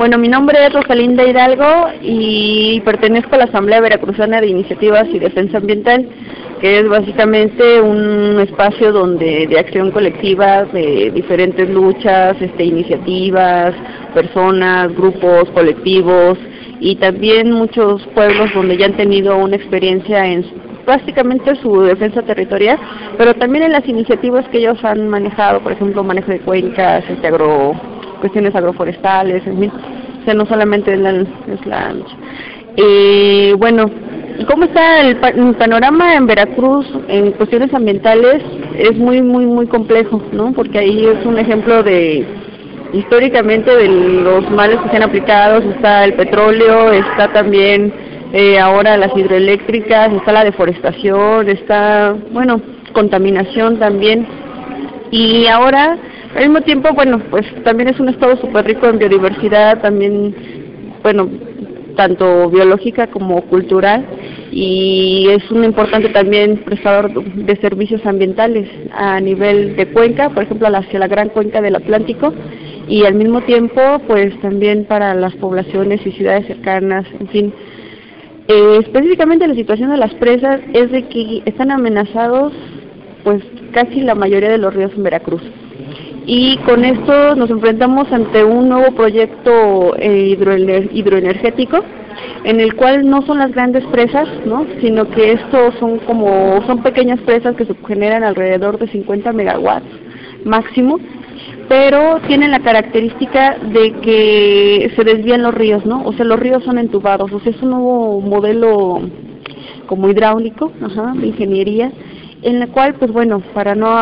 Bueno, mi nombre es Rosalinda Hidalgo y pertenezco a la Asamblea Veracruzana de Iniciativas y Defensa Ambiental, que es básicamente un espacio de acción colectiva de diferentes luchas, iniciativas, personas, grupos, colectivos y también muchos pueblos donde ya han tenido una experiencia en básicamente su defensa territorial, pero también en las iniciativas que ellos han manejado, por ejemplo, manejo de cuencas, cuestiones agroforestales, en fin, o sea, no solamente es la lucha. Bueno, ¿cómo está el panorama en Veracruz en cuestiones ambientales? Es muy complejo, ¿no? Porque ahí es un ejemplo históricamente de los males que se han aplicado. Está el petróleo, está también ahora las hidroeléctricas, está la deforestación, está, bueno, contaminación también, y ahora al mismo tiempo, bueno, pues también es un estado súper rico en biodiversidad, también, bueno, tanto biológica como cultural, y es un importante también prestador de servicios ambientales a nivel de cuenca, por ejemplo, hacia la gran cuenca del Atlántico, y al mismo tiempo, pues también para las poblaciones y ciudades cercanas, en fin. Específicamente la situación de las presas es de que están amenazados, pues casi la mayoría de los ríos en Veracruz. Y con esto nos enfrentamos ante un nuevo proyecto hidroenergético, en el cual no son las grandes presas, ¿no?, sino que estos son pequeñas presas que se generan alrededor de 50 megawatts máximo, pero tienen la característica de que se desvían los ríos, ¿no? O sea, los ríos son entubados, o sea, es un nuevo modelo como hidráulico, de ingeniería, en el cual, pues bueno, para no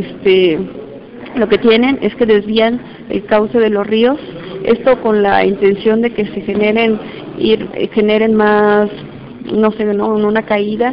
lo que tienen es que desvían el cauce de los ríos, esto con la intención de que se generen más, no sé, ¿no?, una caída,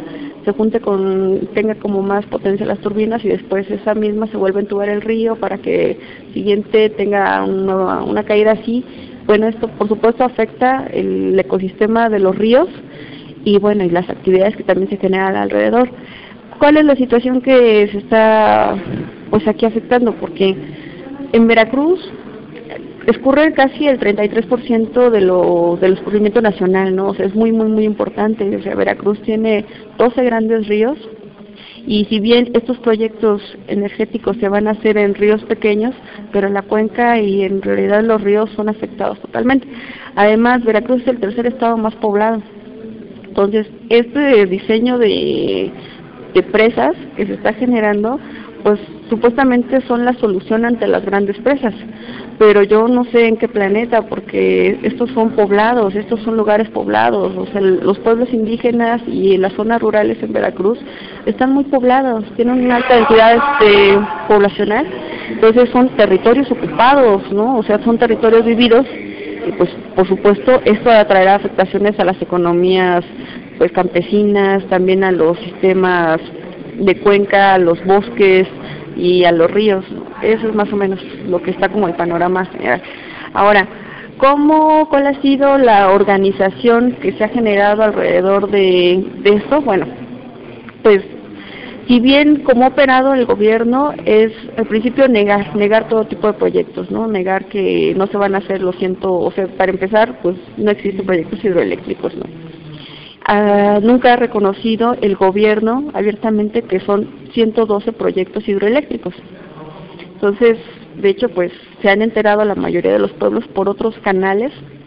tenga como más potencia las turbinas y después esa misma se vuelve a entubar el río para que siguiente tenga una caída así. Bueno, esto por supuesto afecta el ecosistema de los ríos y bueno, y las actividades que también se generan alrededor. ¿Cuál es la situación que se está, pues, aquí afectando? Porque en Veracruz escurre casi el 33% del escurrimiento nacional, ¿no? O sea, es muy importante. O sea, Veracruz tiene 12 grandes ríos, y si bien estos proyectos energéticos se van a hacer en ríos pequeños, pero la cuenca y en realidad los ríos son afectados totalmente. Además, Veracruz es el tercer estado más poblado. Entonces, este diseño de presas que se está generando, pues supuestamente son la solución ante las grandes presas, pero yo no sé en qué planeta, porque estos son poblados, estos son lugares poblados, o sea, los pueblos indígenas y las zonas rurales en Veracruz están muy poblados, tienen una alta densidad poblacional, entonces son territorios ocupados, ¿no? O sea, son territorios vividos, y pues por supuesto esto atraerá afectaciones a las economías, pues campesinas, también a los sistemas de cuenca, a los bosques y a los ríos. Eso es más o menos lo que está como el panorama general. Ahora, ¿cuál ha sido la organización que se ha generado alrededor de esto? Bueno, pues si bien como ha operado el gobierno es al principio negar todo tipo de proyectos, ¿no? Negar que no se van a hacer o sea, para empezar, pues no existen proyectos hidroeléctricos, ¿no? Nunca ha reconocido el gobierno abiertamente que son 112 proyectos hidroeléctricos. Entonces, de hecho, pues se han enterado la mayoría de los pueblos por otros canales,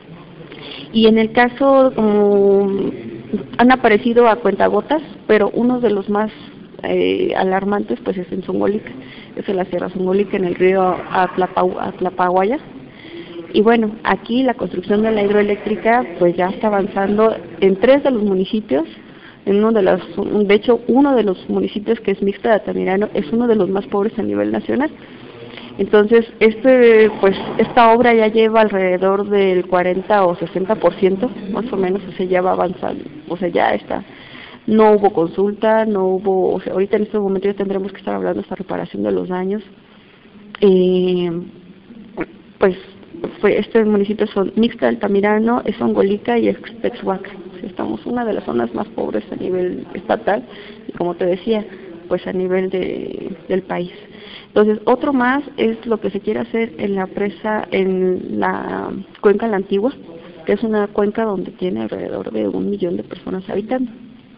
y en el caso como han aparecido a cuentagotas, pero uno de los más alarmantes pues es en Zongolica, es en la Sierra Zongolica, en el río Atlapahuaya. Y bueno, aquí la construcción de la hidroeléctrica pues ya está avanzando en 3 de los municipios, de hecho uno de los municipios, que es Mixta de Altamirano, es uno de los más pobres a nivel nacional. Entonces, esta obra ya lleva alrededor del 40 o 60%, más o menos, o sea, ya va avanzando, o sea, ya está. No hubo consulta, o sea, ahorita en este momento ya tendremos que estar hablando de esta reparación de los daños. Estos municipios son Mixta, Altamirano, Zongolica y Texhuaca. Estamos una de las zonas más pobres a nivel estatal y, como te decía, pues a nivel del país. Entonces, otro más es lo que se quiere hacer en la presa, en la cuenca La Antigua, que es una cuenca donde tiene alrededor de 1 millón de personas habitando.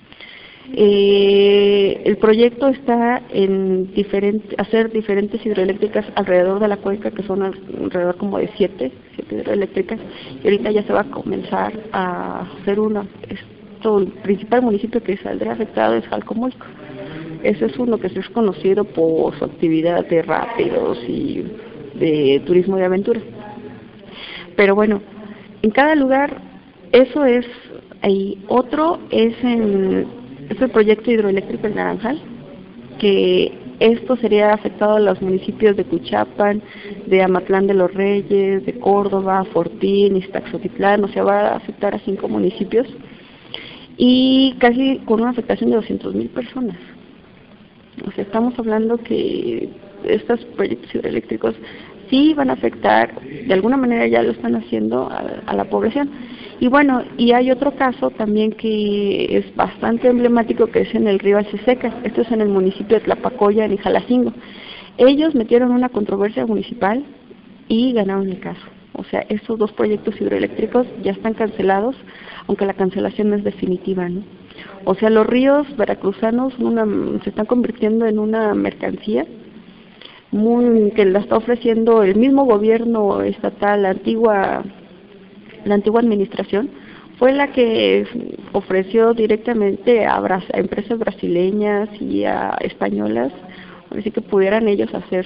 El proyecto está en hacer diferentes hidroeléctricas alrededor de la cuenca, que son alrededor como de 7 hidroeléctricas, y ahorita ya se va a comenzar a hacer una. El principal municipio que saldrá afectado es Jalcomulco. Ese es uno que es conocido por su actividad de rápidos y de turismo de aventura. Pero bueno, en cada lugar, eso es ahí. Otro es el proyecto hidroeléctrico en Naranjal, que esto sería afectado a los municipios de Cuchapan, de Amatlán de los Reyes, de Córdoba, Fortín, Iztaxotitlán, o sea, va a afectar a 5 municipios y casi con una afectación de 200,000 personas. O sea, estamos hablando que estos proyectos hidroeléctricos sí van a afectar, de alguna manera ya lo están haciendo a la población. Y bueno, y hay otro caso también que es bastante emblemático, que es en el río Alceseca. Esto es en el municipio de Tlapacoya, en Ixalacingo. Ellos metieron una controversia municipal y ganaron el caso. O sea, estos 2 proyectos hidroeléctricos ya están cancelados, aunque la cancelación no es definitiva, ¿no? O sea, los ríos veracruzanos se están convirtiendo en una mercancía que la está ofreciendo el mismo gobierno estatal, la antigua administración, fue la que ofreció directamente a empresas brasileñas y a españolas, así que pudieran ellos hacer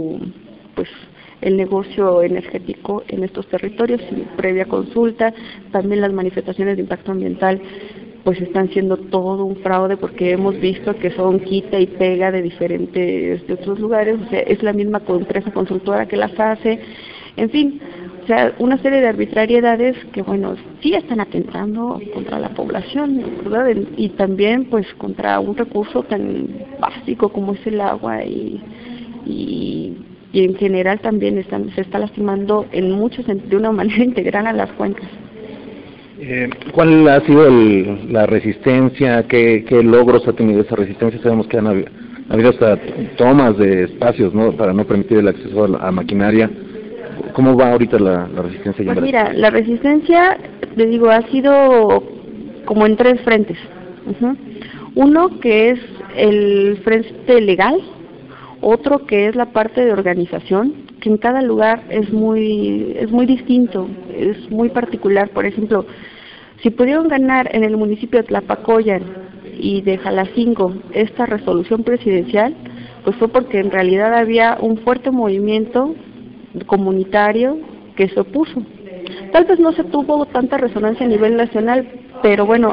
el negocio energético en estos territorios sin previa consulta. También las manifestaciones de impacto ambiental pues están siendo todo un fraude, porque hemos visto que son quita y pega de otros lugares. O sea, es la misma empresa consultora que las hace, en fin, o sea, una serie de arbitrariedades que, bueno, sí están atentando contra la población, ¿verdad? Y también pues contra un recurso tan básico como es el agua, y en general también se está lastimando de una manera integral a las cuencas. ¿Cuál ha sido la resistencia? ¿Qué logros ha tenido esa resistencia? Sabemos que ha habido hasta tomas de espacios, ¿no?, para no permitir el acceso a maquinaria. ¿Cómo va ahorita la resistencia? Pues mira, la resistencia, les digo, ha sido como en 3 frentes. Uno que es el frente legal, otro que es la parte de organización, que en cada lugar es muy distinto, es muy particular. Por ejemplo, si pudieron ganar en el municipio de Tlapacoyan y de Ixalacingo esta resolución presidencial, pues fue porque en realidad había un fuerte movimiento comunitario que se opuso. Tal vez no se tuvo tanta resonancia a nivel nacional, pero bueno,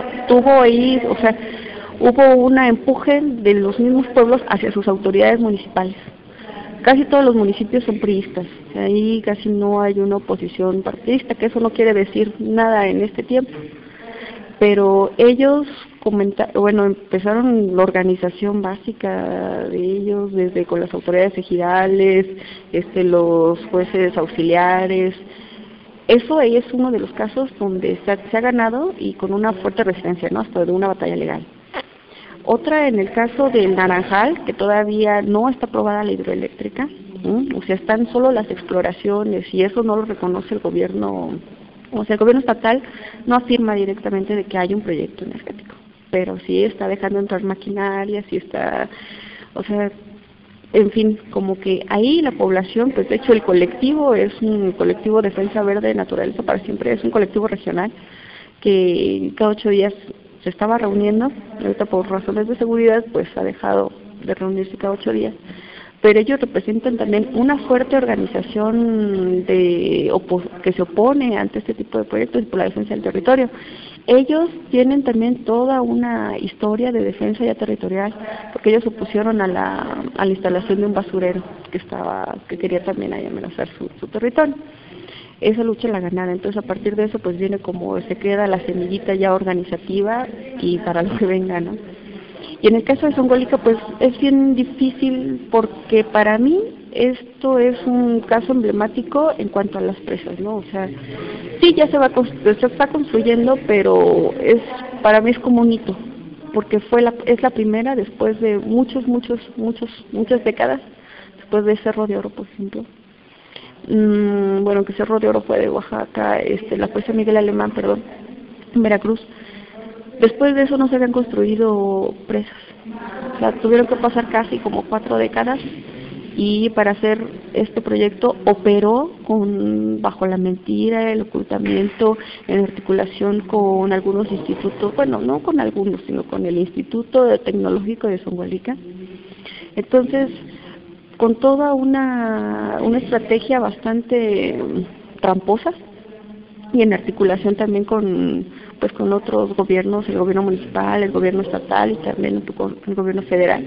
hubo un empuje de los mismos pueblos hacia sus autoridades municipales. Casi todos los municipios son priistas, ahí casi no hay una oposición partidista, que eso no quiere decir nada en este tiempo. Pero ellos empezaron la organización básica de ellos, desde con las autoridades ejidales, los jueces auxiliares. Eso ahí es uno de los casos donde se ha ganado, y con una fuerte resistencia, ¿no?, hasta de una batalla legal. Otra en el caso del Naranjal, que todavía no está aprobada la hidroeléctrica, o sea, están solo las exploraciones, y eso no lo reconoce el gobierno. O sea, el gobierno estatal no afirma directamente de que hay un proyecto energético, pero sí está dejando entrar maquinaria, sí está, o sea, en fin, como que ahí la población, pues de hecho el colectivo es un colectivo Defensa Verde Naturaleza para Siempre, es un colectivo regional que cada 8 días se estaba reuniendo. Ahorita por razones de seguridad pues ha dejado de reunirse cada 8 días, pero ellos representan también una fuerte organización que se opone ante este tipo de proyectos y por la defensa del territorio. Ellos tienen también toda una historia de defensa ya territorial, porque ellos se opusieron a la instalación de un basurero que quería también ahí amenazar su territorio. Esa lucha la ganaron. Entonces a partir de eso pues viene como se queda la semillita ya organizativa y para lo que venga, ¿no? Y en el caso de Zongolica pues es bien difícil, porque para mí esto es un caso emblemático en cuanto a las presas, ¿no? O sea, sí, ya se está construyendo, pero para mí es como un hito, porque es la primera después de muchas décadas. después de Cerro de Oro, por ejemplo. Bueno, que Cerro de Oro fue de Oaxaca, la presa Miguel Alemán, perdón, en Veracruz. Después de eso no se habían construido presas, o sea, tuvieron que pasar casi como 4 décadas, y para hacer este proyecto operó bajo la mentira, el ocultamiento, en articulación con algunos institutos, bueno, no con algunos, sino con el Instituto Tecnológico de Zongolica. Entonces, con toda una estrategia bastante tramposa, y en articulación también con otros gobiernos, el gobierno municipal, el gobierno estatal y también el gobierno federal.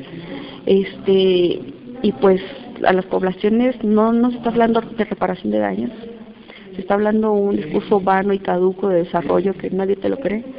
Y pues a las poblaciones no se está hablando de reparación de daños, se está hablando un discurso vano y caduco de desarrollo que nadie te lo cree,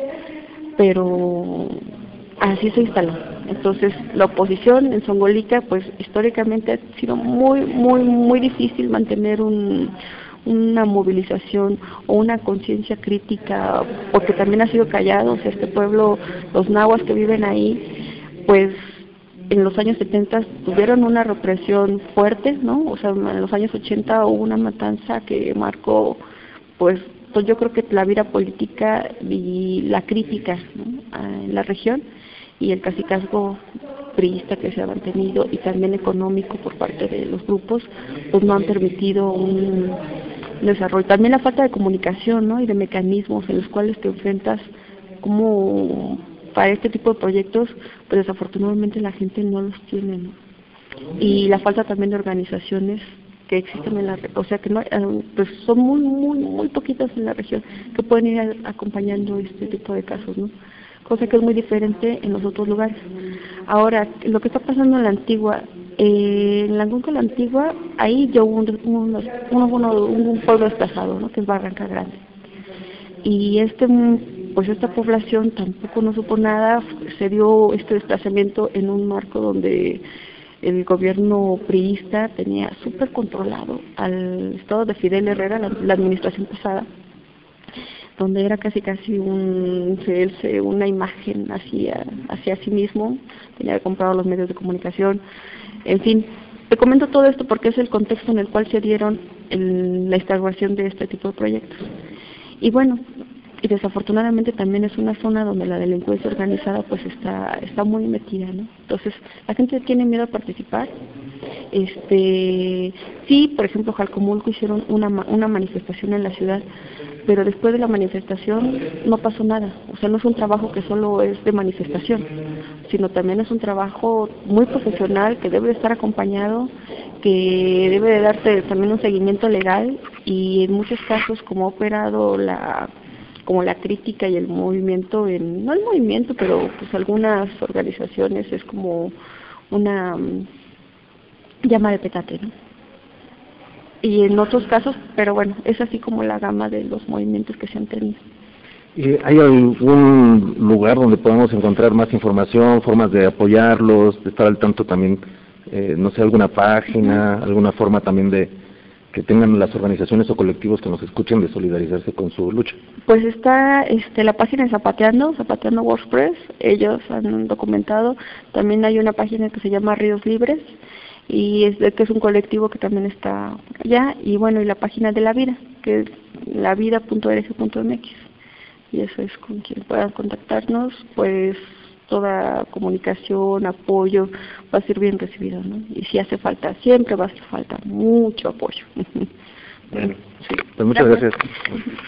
pero así se instaló. Entonces la oposición en Zongolica, pues históricamente ha sido muy difícil mantener una movilización o una conciencia crítica, porque también ha sido callado. O sea, este pueblo, los nahuas que viven ahí, pues en los años 70 tuvieron una represión fuerte, ¿no? O sea, en los años 80 hubo una matanza que marcó, pues yo creo que la vida política y la crítica, ¿no?, en la región, y el cacicazgo priista que se ha mantenido y también económico por parte de los grupos, pues no han permitido un desarrollo. También la falta de comunicación, ¿no?, y de mecanismos en los cuales te enfrentas, como para este tipo de proyectos, pues desafortunadamente la gente no los tiene, ¿no? Y la falta también de organizaciones que existen en la, o sea que no, pues son muy poquitas en la región que pueden ir acompañando este tipo de casos, ¿no? Cosa que es muy diferente en los otros lugares. Ahora, lo que está pasando en la Antigua, en la Cuenca de la Antigua, ahí ya hubo un pueblo desplazado, ¿no?, que es Barranca Grande. Y pues esta población tampoco no supo nada, se dio este desplazamiento en un marco donde el gobierno priista tenía súper controlado al estado de Fidel Herrera, la administración pasada, donde era casi una imagen hacia sí mismo, tenía comprado los medios de comunicación, en fin. Te comento todo esto porque es el contexto en el cual se dieron la instauración de este tipo de proyectos. Y bueno, y desafortunadamente también es una zona donde la delincuencia organizada pues está muy metida, ¿no? Entonces la gente tiene miedo a participar. Sí, por ejemplo, Jalcomulco hicieron una manifestación en la ciudad, pero después de la manifestación no pasó nada. O sea, no es un trabajo que solo es de manifestación, sino también es un trabajo muy profesional que debe estar acompañado, que debe de darte también un seguimiento legal, y en muchos casos, como ha operado la crítica y el movimiento, no el movimiento, pero pues algunas organizaciones, es como una llama de petate, ¿no? Y en otros casos, pero bueno, es así como la gama de los movimientos que se han tenido. ¿Y hay algún lugar donde podamos encontrar más información, formas de apoyarlos, de estar al tanto también, no sé, alguna página, alguna forma también de que tengan las organizaciones o colectivos que nos escuchen de solidarizarse con su lucha? Pues está la página de Zapateando WordPress, ellos han documentado. También hay una página que se llama Ríos Libres, y que es un colectivo que también está allá, y bueno, y la página de La Vida, que es lavida.org.mx, y eso es con quien puedan contactarnos. Pues toda comunicación, apoyo va a ser bien recibido, ¿no? Y si hace falta, siempre va a hacer falta mucho apoyo. Bueno, sí. Pues muchas gracias.